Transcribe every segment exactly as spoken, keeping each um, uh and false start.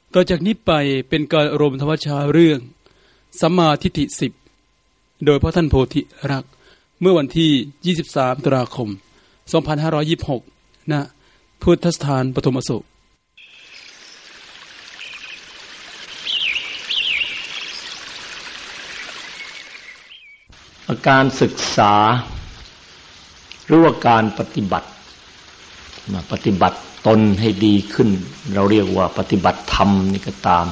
ต่อจากนี้ไปเป็นการอบรมธรรมชาเรื่องสัมมาทิฏฐิสิบโดยพระท่านโพธิรักษ์เมื่อวันที่ยี่สิบสามตุลาคมสองพันห้าร้อยยี่สิบหกณพุทธสถานปฐมอโศกการศึกษาหรือว่าการปฏิบัติปฏิบัติตนให้ดีขึ้นเราเรียกว่าปฏิบัติธรรมนี่ก็ตาม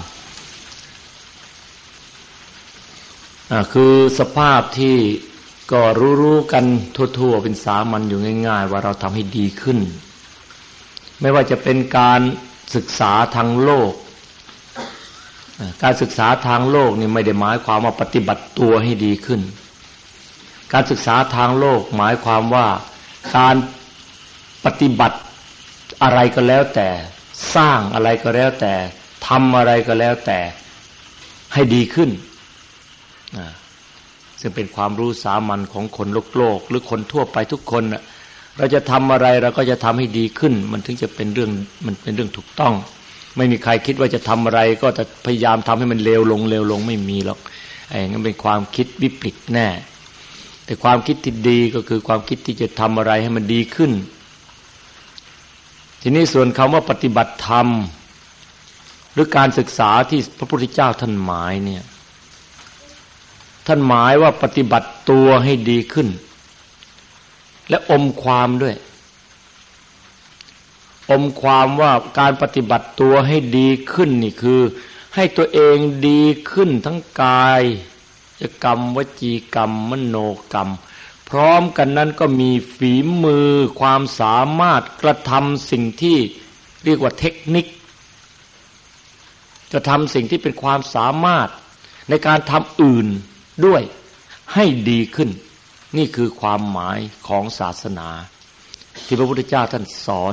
คือสภาพที่ก็รู้ๆกันทั่วๆเป็นสามัญอยู่ง่ายๆว่าเราทำให้ดีขึ้นไม่ว่าจะเป็นการศึกษาทางโลกการศึกษาทางโลกนี่ไม่ได้หมายความว่าปฏิบัติตัวให้ดีขึ้นการศึกษาทางโลกหมายความว่าการปฏิบัติอะไรก็แล้วแต่สร้างอะไรก็แล้วแต่ทำอะไรก็แล้วแต่ให้ดีขึ้นซึ่งเป็นความรู้สามัญของคนโลกโลกหรือคนทั่วไปทุกคนน่ะเราจะทำอะไรเราก็จะทำให้ดีขึ้นมันถึงจะเป็นเรื่องมันเป็นเรื่องถูกต้องไม่มีใครคิดว่าจะทำอะไรก็จะพยายามทำให้มันเลวลงเลวลงไม่มีหรอกไอ้งั้นเป็นความคิดวิปริตแน่แต่ความคิดที่ดีก็คือความคิดที่จะทำอะไรให้มันดีขึ้นทีนี้ส่วนคำว่าปฏิบัติธรรมหรือการศึกษาที่พระพุทธเจ้าท่านหมายเนี่ยท่านหมายว่าปฏิบัติตัวให้ดีขึ้นและอมความด้วยอมความว่าการปฏิบัติตัวให้ดีขึ้นนี่คือให้ตัวเองดีขึ้นทั้งกายกรรมวจีกรรมมโนกรรมพร้อมกันนั้นก็มีฝีมือความสามารถกระทำสิ่งที่เรียกว่าเทคนิคจะทำสิ่งที่เป็นความสามารถในการทำอื่นด้วยให้ดีขึ้นนี่คือความหมายของศาสนาที่พระพุทธเจ้าท่านสอน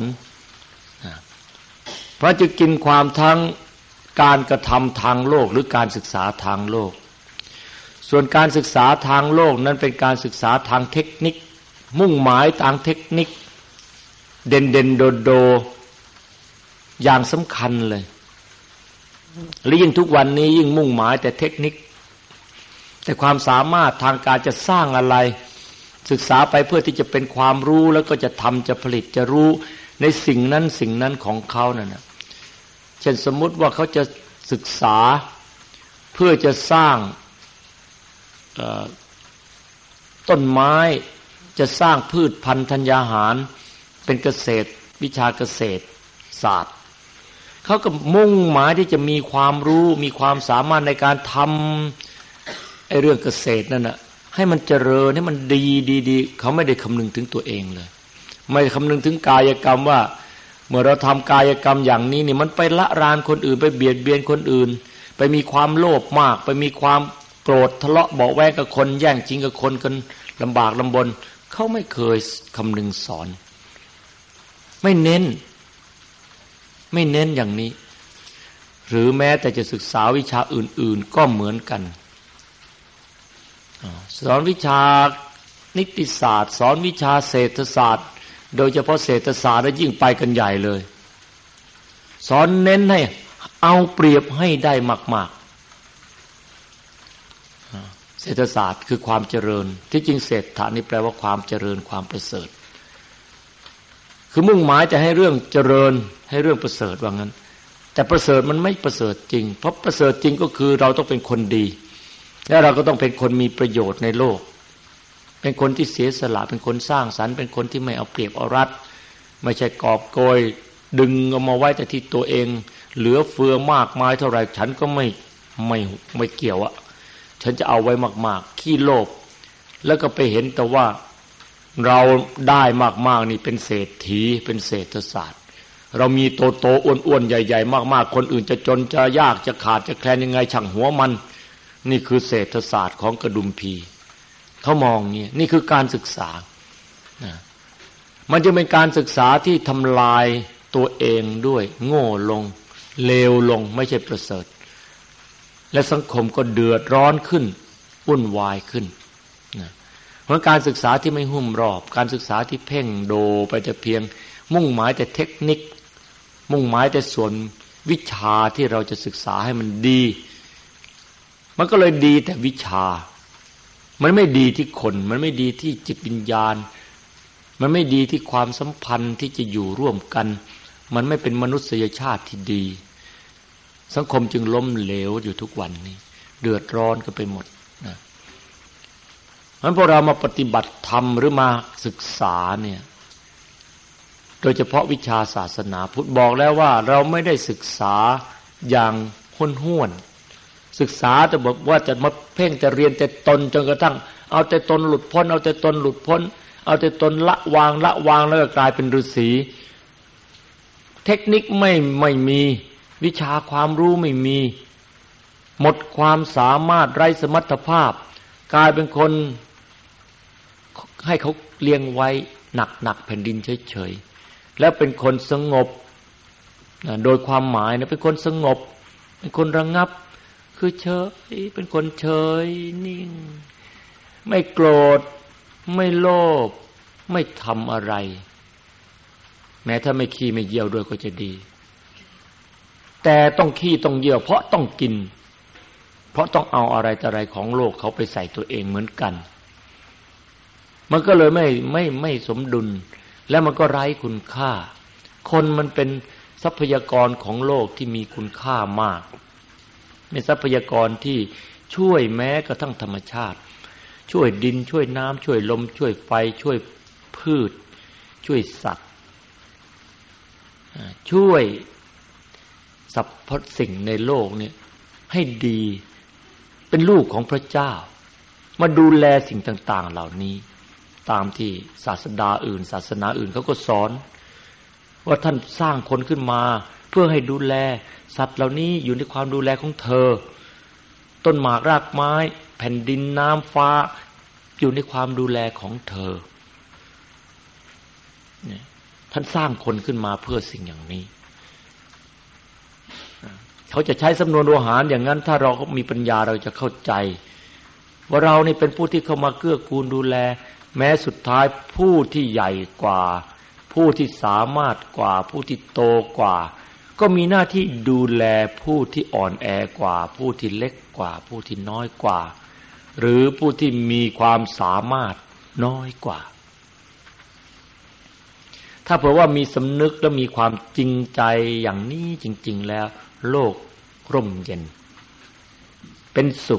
เพราะจะกินความทั้งการกระทำทางโลกหรือการศึกษาทางโลกส่วนการศึกษาทางโลกนั้นเป็นการศึกษาทางเทคนิคมุ่งหมายทางเทคนิคเด่นเด่นโดดโดอย่างสำคัญเลยและยิ่งทุกวันนี้ยิ่งมุ่งหมายแต่เทคนิคแต่ความสามารถทางการจะสร้างอะไรศึกษาไปเพื่อที่จะเป็นความรู้แล้วก็จะทำจะผลิตจะรู้ในสิ่งนั้นสิ่งนั้นของเขานั่นนะเช่นสมมุติว่าเขาจะศึกษาเพื่อจะสร้างต้นไม้จะสร้างพืชพันธุ์ธัญญาหารเป็นเกษตรวิชาเกษตรศาสตร์เขาก็มุ่งหมายที่จะมีความรู้มีความสามารถในการทำไอ้เรื่องเกษตรนั่นน่ะให้มันเจริญให้มันดีดีๆเขาไม่ได้คำนึงถึงตัวเองเลยไม่คำนึงถึงกายกรรมว่าเมื่อเราทำกายกรรมอย่างนี้นี่มันไปละรานคนอื่นไปเบียดเบียนคนอื่นไปมีความโลภมากไปมีความโกรธทะเลาะเบาะแว้งกับคนแย่งชิงกับคนกันลำบากลำบนเขาไม่เคยคำนึงสอนไม่เน้นไม่เน้นอย่างนี้หรือแม้แต่จะศึกษาวิชาอื่นๆก็เหมือนกันสอนวิชานิติศาสตร์สอนวิชาเศรษฐศาสตร์โดยเฉพาะเศรษฐศาสตร์แล้วยิ่งไปกันใหญ่เลยสอนเน้นให้เอาเปรียบให้ได้มากๆเศรษฐศาสตร์คือความเจริญที่จริงเศรษฐานี่แปลว่าความเจริญความประเสริฐคือมุ่งหมายจะให้เรื่องเจริญให้เรื่องประเสริฐว่างั้นแต่ประเสริฐมันไม่ประเสริฐจริงเพราะประเสริฐจริงก็คือเราต้องเป็นคนดีและเราก็ต้องเป็นคนมีประโยชน์ในโลกเป็นคนที่เสียสละเป็นคนสร้างสรรค์เป็นคนที่ไม่เอาเปรียบเอารัดไม่ใช่กอบโกยดึงเอามาไว้แต่ที่ตัวเองเหลือเฟือมากมายเท่าไหร่ฉันก็ไม่ไม่ไม่เกี่ยวอะฉันจะเอาไว้มากๆขี้โลภแล้วก็ไปเห็นแต่ว่าเราได้มากๆนี่เป็นเศรษฐีเป็นเศรษฐศาสตร์เรามีโตโตอ้วนๆใหญ่ๆมากๆคนอื่นจะจนจะยากจะขาดจะแคลนยังไงช่างหัวมันนี่คือเศรษฐศาสตร์ของกระดุมพีเขามองนี่นี่คือการศึกษามันจะเป็นการศึกษาที่ทำลายตัวเองด้วยโง่ลงเลวลงไม่ใช่ประเสริฐและสังคมก็เดือดร้อนขึ้นวุ่นวายขึ้นนะเพราะการศึกษาที่ไม่หุ้มรอบการศึกษาที่เพ่งโดไปแต่เพียงมุ่งหมายแต่เทคนิคมุ่งหมายแต่ส่วนวิชาที่เราจะศึกษาให้มันดีมันก็เลยดีแต่วิชามันไม่ดีที่คนมันไม่ดีที่จิตวิญญาณมันไม่ดีที่ความสัมพันธ์ที่จะอยู่ร่วมกันมันไม่เป็นมนุษยชาติที่ดีสังคมจึงล้มเหลวอยู่ทุกวันนี้เดือดร้อนกันไปหมดนะงั้นพวกเรามาปฏิบัติธรรมหรือมาศึกษาเนี่ยโดยเฉพาะวิชาศาสนาพุทธบอกแล้วว่าเราไม่ได้ศึกษาอย่างห้วนๆศึกษาแต่บอกว่าจะมาเพ่งแต่เรียนแต่ตนจนกระทั่งเอาแต่ตนหลุดพ้นเอาแต่ตนหลุดพ้นเอาแต่ตนละวางละวางแล้วก็กลายเป็นฤาษีเทคนิคไม่ไม่มีวิชาความรู้ไม่มีหมดความสามารถไร้สมรรถภาพกลายเป็นคนให้เขาเลี้ยงไว้หนักๆแผ่นดินเฉยๆแล้วเป็นคนสงบโดยความหมายนะเป็นคนสงบเป็นคนระงับคือเฉยเป็นคนเฉยนิ่งไม่โกรธไม่โลภไม่ทำอะไรแม้ถ้าไม่ขี้ไม่เยี่ยวด้วยก็จะดีแต่ต้องขี้ต้องเยี่ยวเพราะต้องกินเพราะต้องเอาอะไรแต่อะไรของโลกเขาไปใส่ตัวเองเหมือนกันมันก็เลยไม่ไม่ไม่สมดุลและมันก็ไร้คุณค่าคนมันเป็นทรัพยากรของโลกที่มีคุณค่ามากเป็นทรัพยากรที่ช่วยแม้กระทั่งธรรมชาติช่วยดินช่วยน้ำช่วยลมช่วยไฟช่วยพืชช่วยสัตว์ช่วยสรรพสิ่งในโลกนี้ให้ดีเป็นลูกของพระเจ้ามาดูแลสิ่งต่างๆเหล่านี้ตามที่ศาสดาอื่นศาสนาอื่นเขาก็สอนว่าท่านสร้างคนขึ้นมาเพื่อให้ดูแลสัตว์เหล่านี้อยู่ในความดูแลของเธอต้นหมากรากไม้แผ่นดินน้ำฟ้าอยู่ในความดูแลของเธอเนี่ยท่านสร้างคนขึ้นมาเพื่อสิ่งอย่างนี้เขาจะใช้สำนวนโวหารอย่างนั้นถ้าเรามีปัญญาเราจะเข้าใจว่าเรานี่เป็นผู้ที่เข้ามาเกื้อกูลดูแลแม้สุดท้ายผู้ที่ใหญ่กว่าผู้ที่สามารถกว่าผู้ที่โตกว่าก็มีหน้าที่ดูแลผู้ที่อ่อนแอกว่าผู้ที่เล็กกว่าผู้ที่น้อยกว่าหรือผู้ที่มีความสามารถน้อยกว่าถ้าเผื่อว่ามีสำนึกและมีความจริงใจอย่างนี้จริงๆแล้วโลกร่มเย็นเป็นสุข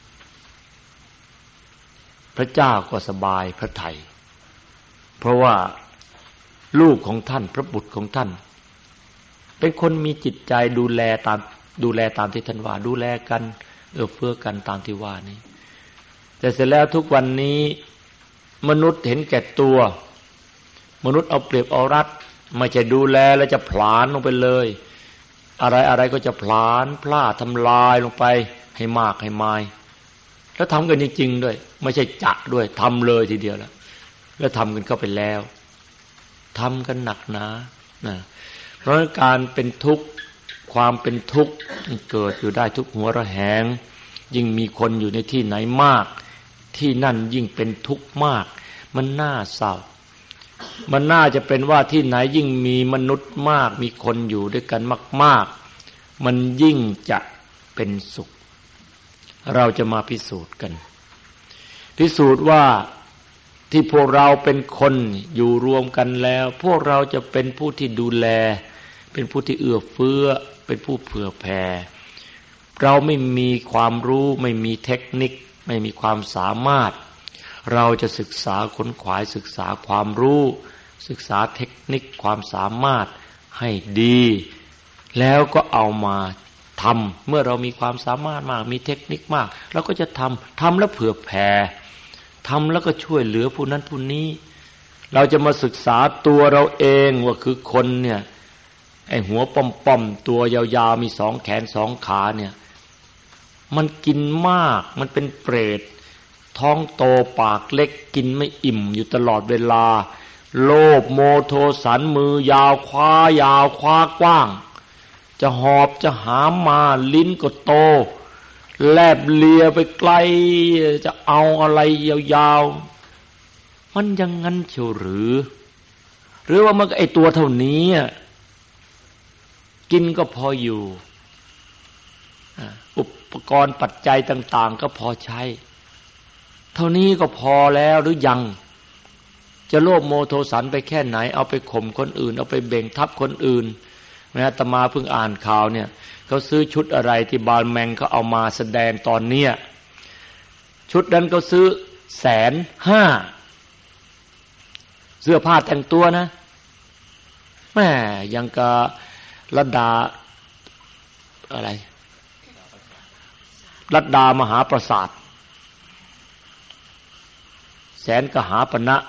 พระเจ้าก็สบายพระทัยเพราะว่าลูกของท่านพระบุตรของท่านเป็นคนมีจิตใจดูแลตามดูแลตามที่ท่านว่าดูแลกันเอื้อเฟื้อกันตามที่ว่านี้แต่เสร็จแล้วทุกวันนี้มนุษย์เห็นแก่ตัวมนุษย์เอาเปรียบเอารัดไม่ใช่ดูแลแล้วจะผลาญลงไปเลยอะไรอะไรก็จะผลาญพลาดทำลายลงไปให้มากให้มายแล้วทำกันจริงๆด้วยไม่ใช่จะด้วยทำเลยทีเดียวแล้วแล้วทำกันเข้าไปแล้วทำกันหนักหนานะเพราะการเป็นทุกข์ความเป็นทุกข์เกิดอยู่ได้ทุกหัวระแหงยิ่งมีคนอยู่ในที่ไหนมากที่นั่นยิ่งเป็นทุกข์มากมันน่าเศร้ามันน่าจะเป็นว่าที่ไหนยิ่งมีมนุษย์มากมีคนอยู่ด้วยกันมากๆมันยิ่งจะเป็นสุขเราจะมาพิสูจน์กันพิสูจน์ว่าที่พวกเราเป็นคนอยู่รวมกันแล้วพวกเราจะเป็นผู้ที่ดูแลเป็นผู้ที่เอื้อเฟื้อเป็นผู้เผื่อแผ่เราไม่มีความรู้ไม่มีเทคนิคไม่มีความสามารถเราจะศึกษาค้นขวายศึกษาความรู้ศึกษาเทคนิคความสามารถให้ดีแล้วก็เอามาทำเมื่อเรามีความสามารถมากมีเทคนิคมากเราก็จะทำทำแล้วเผื่อแผ่ทำแล้วก็ช่วยเหลือผู้นั้นผู้นี้เราจะมาศึกษาตัวเราเองว่าคือคนเนี่ยไอ้หัวป้อมๆตัวยาวๆมีสองแขนสองขาเนี่ยมันกินมากมันเป็นเปรตท้องโตปากเล็กกินไม่อิ่มอยู่ตลอดเวลาโลภโมโทสันมือยาวคว้ายาวคว้ากว้างจะหอบจะหามมาลิ้นก็โตแลบเลียไปไกลจะเอาอะไรยาวๆมันยังงั้นเชียวหรือหรือว่ามันไอ้ตัวเท่านี้กินก็พออยู่อุปกรณ์ปัจจัยต่างๆก็พอใช้เท่านี้ก็พอแล้วหรือยังจะโลภโมโทสันไปแค่ไหนเอาไปข่มคนอื่นเอาไปเบ่งทับคนอื่นนะอาตมาเพิ่งอ่านข่าวเนี่ยเขาซื้อชุดอะไรที่บาลแมงเขาเอามาแสดงตอนเนี้ยชุดนั้นเขาซื้อแสนห้าเสื้อผ้าแต่งตัวนะแม่ยังกะรัตดาอะไรรัตดามหาปราสาทแสนกหาปณะ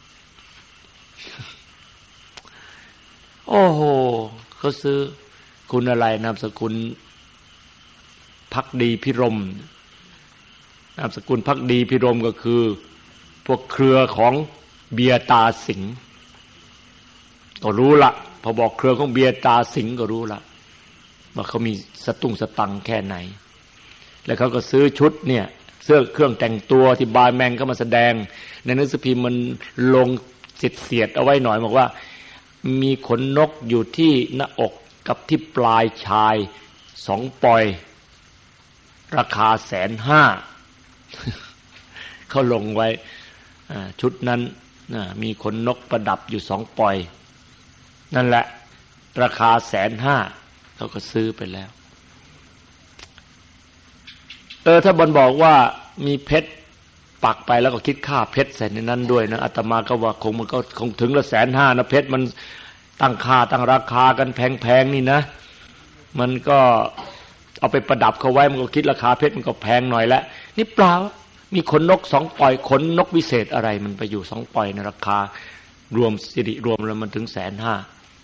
โอ้โหเขาซื้อคุณอะไรนามสกุลภักดีพิรมนามสกุลภักดีพิรมก็คือพวกเครือของเบียตาสิงห์ก็รู้ละพอบอกเครือของเบียตาสิงห์ก็รู้ละว่าเขามีสตุ้งสตังแค่ไหนแล้วเขาก็ซื้อชุดเนี่ยเสื้อเครื่องแต่งตัวที่บายแมงเข้ามาแสดงในหนังสือพิมพ์มันลงเสียดๆเอาไว้หน่อยบอกว่ามีขนนกอยู่ที่หน้าอกกับที่ปลายชายสองปอยราคาแสนห้าเขาลงไว้ชุดนั้นมีขนนกประดับอยู่สองปอยนั่นแหละราคาแสนห้าเขาก็ซื้อไปแล้วเออถ้าบนบอกว่ามีเพชรปักไปแล้วก็คิดค่าเพชรใส่ในนั้นด้วยนะอาตมาก็ว่าคงมันก็คงถึงละแสนห้านะเพชรมันตั้งค่าตั้งราคากันแพงๆนี่นะมันก็เอาไปประดับเขาไว้มันก็คิดราคาเพชรมันก็แพงหน่อยแล้วนี่เปล่ามีขนนกสองปอยขนนกวิเศษอะไรมันไปอยู่สองปอยในราคารวมสิริรวมแล้วมันถึงแสนห้า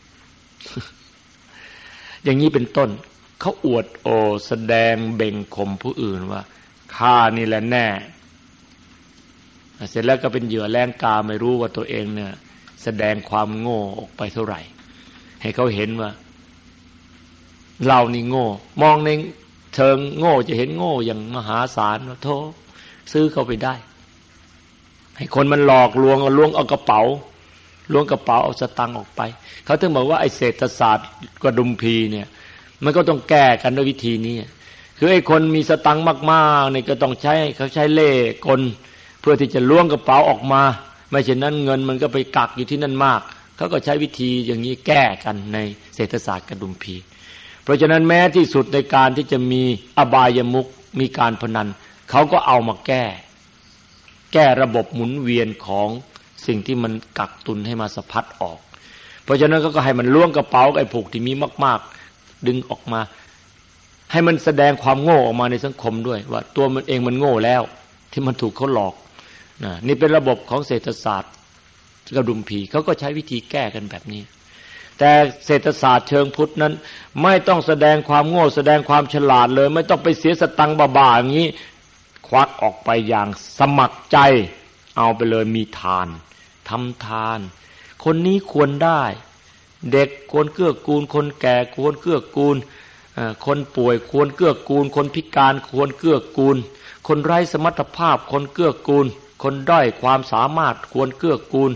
อย่างนี้เป็นต้นเขาอวดโอแสดงเบ่งข่มผู้อื่นว่าข้านี่แหละแน่เสร็จแล้วก็เป็นเหยื่อแรงกาไม่รู้ว่าตัวเองเนี่ยแสดงความโง่ออกไปเท่าไหร่ให้เขาเห็นว่าเรานี่โง่มองในเชิงโง่จะเห็นโง่อย่างมหาศาลว่าโธ่ซื้อเข้าไปได้ให้คนมันหลอกลวงเอาล้วงเอากระเป๋าล้วงกระเป๋าเอาสตังค์ออกไปเขาถึงบอกว่าไอ้เศรษฐศาสตร์กระดุมพีเนี่ยมันก็ต้องแก้กันด้วยวิธีนี้คือไอ้คนมีสตังค์มากๆเนี่ยก็ต้องใช้เขาใช้เล่ห์กลเพื่อที่จะล้วงกระเป๋าออกมาไม่เช่นนั้นเงินมันก็ไปกักอยู่ที่นั่นมากเขาก็ใช้วิธีอย่างนี้แก้กันในเศรษฐศาสตร์กระดุมพีเพราะฉะนั้นแม้ที่สุดในการที่จะมีอบายมุขมีการพนันเขาก็เอามาแก้แก้ระบบหมุนเวียนของสิ่งที่มันกักตุนให้มาสะพัดออกเพราะฉะนั้นก็ให้มันล้วงกระเป๋าไอ้พวกที่มีมากๆดึงออกมาให้มันแสดงความโง่ออกมาในสังคมด้วยว่าตัวมันเองมันโง่แล้วที่มันถูกเขาหลอกนะนี่เป็นระบบของเศรษฐศาสตร์กระดุมผีเขาก็ใช้วิธีแก้กันแบบนี้แต่เศรษฐศาสตร์เชิงพุทธนั้นไม่ต้องแสดงความโง่แสดงความฉลาดเลยไม่ต้องไปเสียสตังค์บ้าๆอย่างนี้ควักออกไปอย่างสมัครใจเอาไปเลยมีทานทำทานคนนี้ควรได้เด็กควรเกื้อกูลคนแก่ควรเกื้อกูลคนป่วยควรเกื้อกูลคนพิการควรเกื้อกูลคนไร้สมรรถภาพควรเกื้อกูลคนด้อยความสามารถควรเกื้อกูล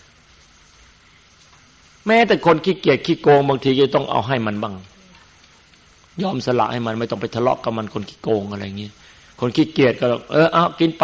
แม้แต่คนขี้เกียจขี้โกงบางทีก็ต้องเอาให้มันบ้างยอมสละให้มันไม่ต้องไปทะเลาะกับมันคนขี้โกงอะไรอย่างนี้คนขี้เกียจก็เออเอากินไป